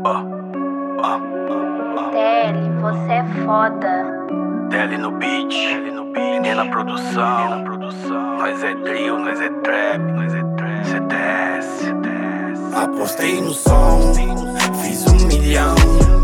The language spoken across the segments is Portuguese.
TL, você é foda. TL no beat, Nenê na produção. Nós é drill, nós é trap, CTS. Apostei no som, fiz 1 milhão.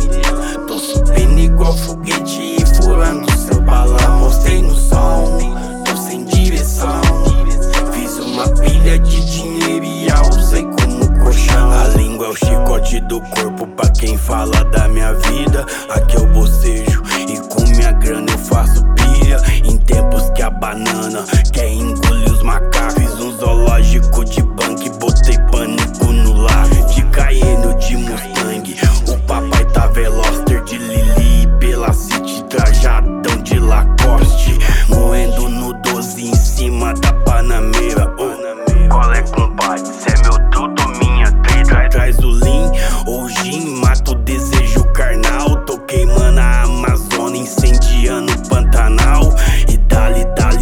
Tô subindo igual foguete e furando seu balão. Apostei no som, tô sem direção. Fiz uma pilha de dinheiro e a usei como colchão. A língua é o chicote do corpo pra quem fala da minha vida. Aqui eu bocejo e com minha grana eu faço pilha. Em tempos que a banana quer engolir os macacos. Fiz um zoológico de banco e botei pânico no lago. De Cayenne, de Mustang, o papai tá Veloster de Lili e pela City, trajadão de Lacoste. Moendo no 12 em cima da Panameira. Qual é, compadre? Cê é meu tudo, minha treta. Traz o lean ou gin, mata o desejo carnal. Tô queimando a Amazônia, incendiando o Pantanal. E dali,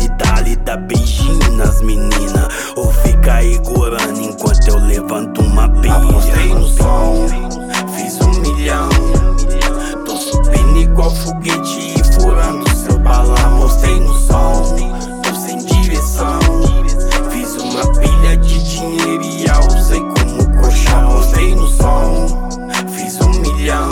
dá beijinho nas meninas. Ou fica aí gorando enquanto eu levanto uma pilha. Apostei no som, fiz 1 milhão. Tô subindo igual foguete e furando seu balão. Apostei no som, tô sem direção. Fiz uma pilha de dinheiro e a usei como colchão. Apostei no som, fiz 1 milhão.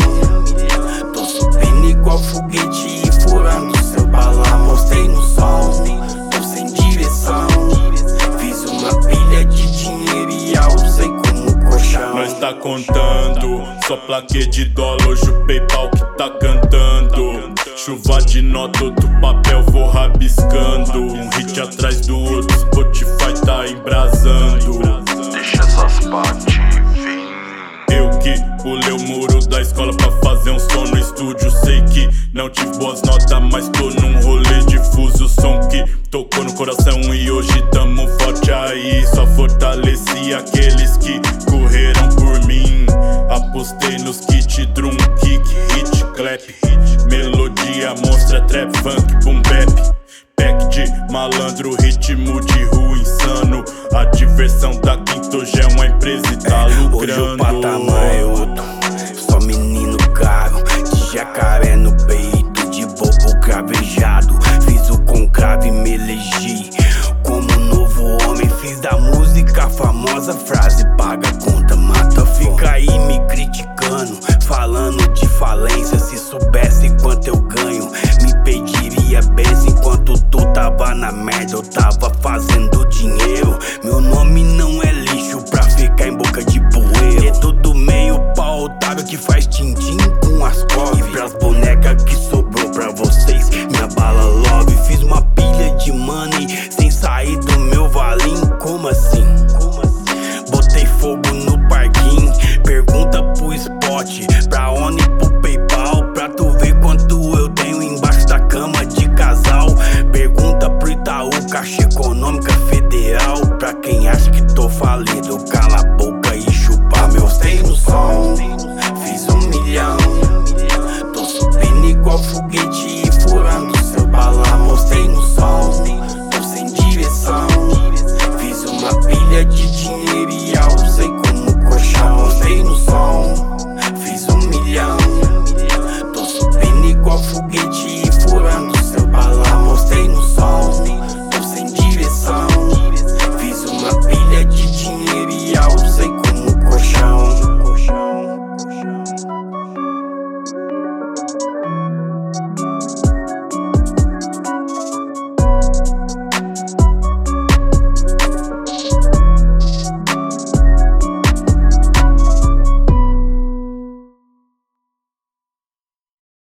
Tô subindo igual foguete e furando seu balão. Apostei no som, tô sem direção. Fiz uma pilha de dinheiro e a usei como colchão. Nós tá contando, só plaquê de dólar, hoje o PayPal que tá cantando. Chuva de nota, outro papel vou rabiscando. Um hit atrás do outro, Spotify tá embrasando. Deixa essas partes vir. Eu que pulei o muro da escola pra fazer um som no estúdio. Sei que não tive boas notas, mas tô num rolê difuso. Som que tocou no coração e hoje tamo forte aí. Só fortaleci aqueles que correram por mim. Apostei nos kit, drum, kick, hit, clap. Melodia, monstra, trap, funk, boom bap. Pack de malandro, ritmo de rua insano. A diversão da quinta hoje é uma empresa e tá lucrando. Hoje o patamar é outro, só menino caro. De jacaré no peito, de bobo cravejado. Fiz o conclave e me elegi como novo homem. Fiz da música famosa frase: paga a conta, mata. Fica aí me criticando, falando de falência. Se soubesse quanto eu ganho, me pediria benção. Enquanto tu tava na merda, eu tava fazendo dinheiro. Meu nome não é lixo pra ficar em boca de poeira. É tudo meio pau, otário que faz tim-tim com as covas. E pras bonecas que sobrou pra vocês, minha bala love. Fiz uma pilha de money sem sair do meu valinho. Como assim? Botei fogo no parquinho, pergunta pro Spot.